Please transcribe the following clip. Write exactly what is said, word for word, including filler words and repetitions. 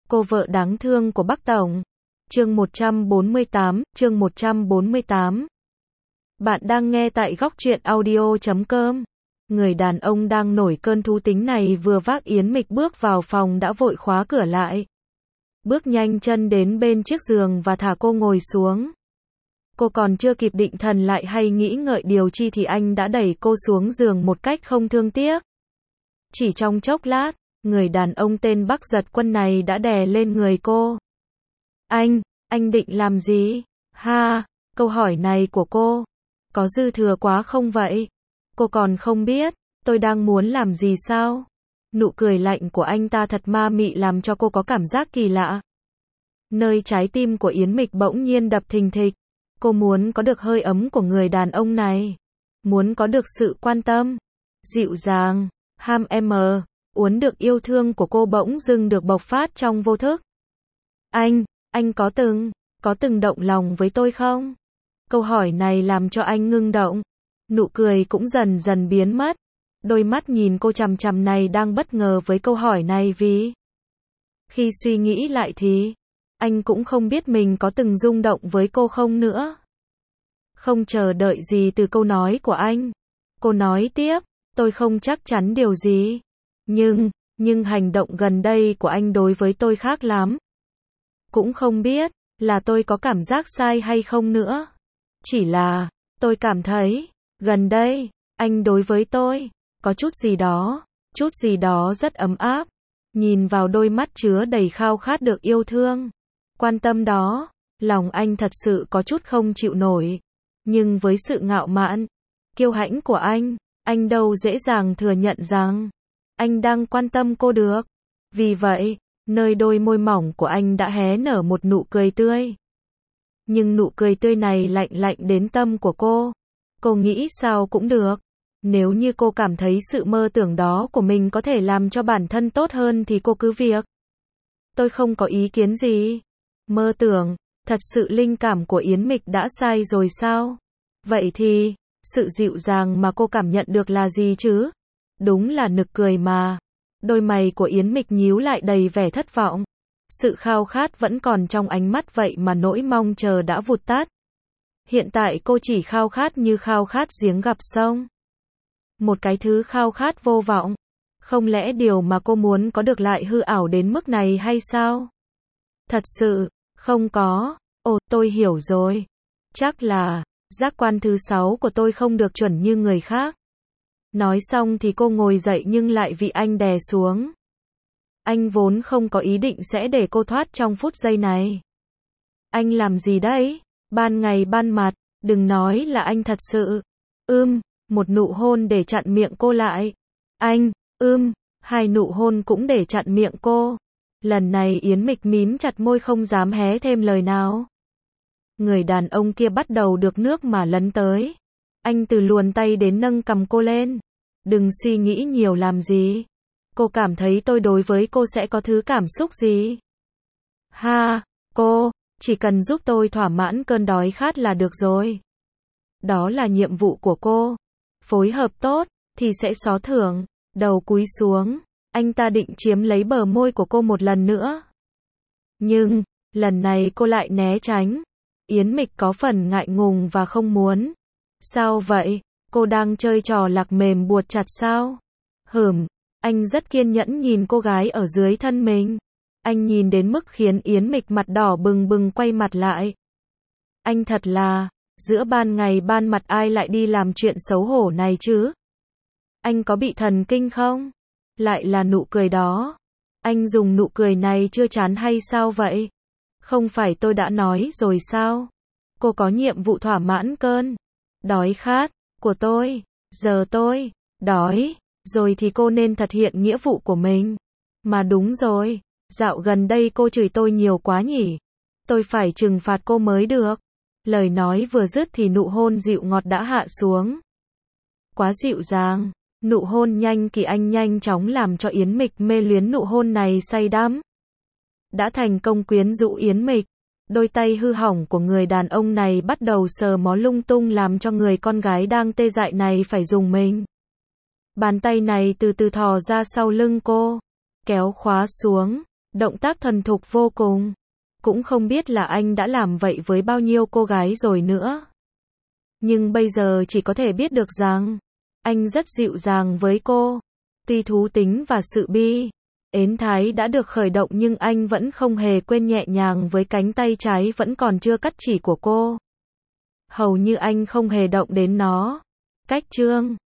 Cô vợ đáng thương của Bắc Tổng. Chương một trăm bốn mươi tám, chương một trăm bốn mươi tám. Bạn đang nghe tại góc truyện audio chấm com. Người đàn ông đang nổi cơn thú tính này vừa vác Yến Mịch bước vào phòng đã vội khóa cửa lại. Bước nhanh chân đến bên chiếc giường và thả cô ngồi xuống. Cô còn chưa kịp định thần lại hay nghĩ ngợi điều chi thì anh đã đẩy cô xuống giường một cách không thương tiếc. Chỉ trong chốc lát, người đàn ông tên Bắc Giật Quân này đã đè lên người cô. Anh, anh định làm gì? Ha, câu hỏi này của cô, có dư thừa quá không vậy? Cô còn không biết, tôi đang muốn làm gì sao? Nụ cười lạnh của anh ta thật ma mị làm cho cô có cảm giác kỳ lạ. Nơi trái tim của Yến Mịch bỗng nhiên đập thình thịch. Cô muốn có được hơi ấm của người đàn ông này. Muốn có được sự quan tâm, dịu dàng, ham em, uốn được yêu thương của cô bỗng dưng được bộc phát trong vô thức. Anh, anh có từng, có từng động lòng với tôi không? Câu hỏi này làm cho anh ngưng động. Nụ cười cũng dần dần biến mất. Đôi mắt nhìn cô chằm chằm này đang bất ngờ với câu hỏi này vì khi suy nghĩ lại thì anh cũng không biết mình có từng rung động với cô không nữa. Không chờ đợi gì từ câu nói của anh, cô nói tiếp, tôi không chắc chắn điều gì. Nhưng, nhưng hành động gần đây của anh đối với tôi khác lắm. Cũng không biết là tôi có cảm giác sai hay không nữa. Chỉ là, tôi cảm thấy, gần đây, anh đối với tôi, có chút gì đó, chút gì đó rất ấm áp. Nhìn vào đôi mắt chứa đầy khao khát được yêu thương, quan tâm đó, lòng anh thật sự có chút không chịu nổi. Nhưng với sự ngạo mạn, kiêu hãnh của anh, anh đâu dễ dàng thừa nhận rằng anh đang quan tâm cô được. Vì vậy, nơi đôi môi mỏng của anh đã hé nở một nụ cười tươi. Nhưng nụ cười tươi này lạnh lạnh đến tâm của cô. Cô nghĩ sao cũng được. Nếu như cô cảm thấy sự mơ tưởng đó của mình có thể làm cho bản thân tốt hơn thì cô cứ việc. Tôi không có ý kiến gì. Mơ tưởng, thật sự linh cảm của Yến Mịch đã sai rồi sao? Vậy thì, sự dịu dàng mà cô cảm nhận được là gì chứ? Đúng là nực cười mà. Đôi mày của Yến Mịch nhíu lại đầy vẻ thất vọng. Sự khao khát vẫn còn trong ánh mắt vậy mà nỗi mong chờ đã vụt tắt. Hiện tại cô chỉ khao khát như khao khát giếng gặp sông. Một cái thứ khao khát vô vọng. Không lẽ điều mà cô muốn có được lại hư ảo đến mức này hay sao? Thật sự, không có. Ồ, tôi hiểu rồi. Chắc là, giác quan thứ sáu của tôi không được chuẩn như người khác. Nói xong thì cô ngồi dậy nhưng lại bị anh đè xuống. Anh vốn không có ý định sẽ để cô thoát trong phút giây này. Anh làm gì đấy? Ban ngày ban mặt, đừng nói là anh thật sự. Ưm, một nụ hôn để chặn miệng cô lại. Anh, ưm, hai nụ hôn cũng để chặn miệng cô. Lần này Yến Mịch mím chặt môi không dám hé thêm lời nào. Người đàn ông kia bắt đầu được nước mà lấn tới. Anh từ luồn tay đến nâng cầm cô lên. Đừng suy nghĩ nhiều làm gì. Cô cảm thấy tôi đối với cô sẽ có thứ cảm xúc gì? Ha, cô, chỉ cần giúp tôi thỏa mãn cơn đói khát là được rồi. Đó là nhiệm vụ của cô. Phối hợp tốt, thì sẽ xó thưởng. Đầu cúi xuống, anh ta định chiếm lấy bờ môi của cô một lần nữa. Nhưng, lần này cô lại né tránh. Yến Mịch có phần ngại ngùng và không muốn. Sao vậy? Cô đang chơi trò lạc mềm buộc chặt sao? Hửm, anh rất kiên nhẫn nhìn cô gái ở dưới thân mình. Anh nhìn đến mức khiến Yến Mịch mặt đỏ bừng bừng quay mặt lại. Anh thật là, giữa ban ngày ban mặt ai lại đi làm chuyện xấu hổ này chứ? Anh có bị thần kinh không? Lại là nụ cười đó. Anh dùng nụ cười này chưa chán hay sao vậy? Không phải tôi đã nói rồi sao? Cô có nhiệm vụ thỏa mãn cơn đói khát của tôi. Giờ tôi đói rồi thì cô nên thực hiện nghĩa vụ của mình. Mà đúng rồi, dạo gần đây cô chửi tôi nhiều quá nhỉ? Tôi phải trừng phạt cô mới được. Lời nói vừa dứt thì nụ hôn dịu ngọt đã hạ xuống. Quá dịu dàng. Nụ hôn nhanh kỳ anh nhanh chóng làm cho Yến Mịch mê luyến nụ hôn này say đắm. Đã thành công quyến rũ Yến Mịch. Đôi tay hư hỏng của người đàn ông này bắt đầu sờ mó lung tung làm cho người con gái đang tê dại này phải rùng mình. Bàn tay này từ từ thò ra sau lưng cô, kéo khóa xuống, Động tác thuần thục vô cùng. Cũng không biết là anh đã làm vậy với bao nhiêu cô gái rồi nữa. Nhưng bây giờ chỉ có thể biết được rằng, anh rất dịu dàng với cô. Tuy thú tính và sự bi ến thái đã được khởi động nhưng anh vẫn không hề quên nhẹ nhàng với cánh tay trái vẫn còn chưa cắt chỉ của cô. Hầu như anh không hề động đến nó. Cách chương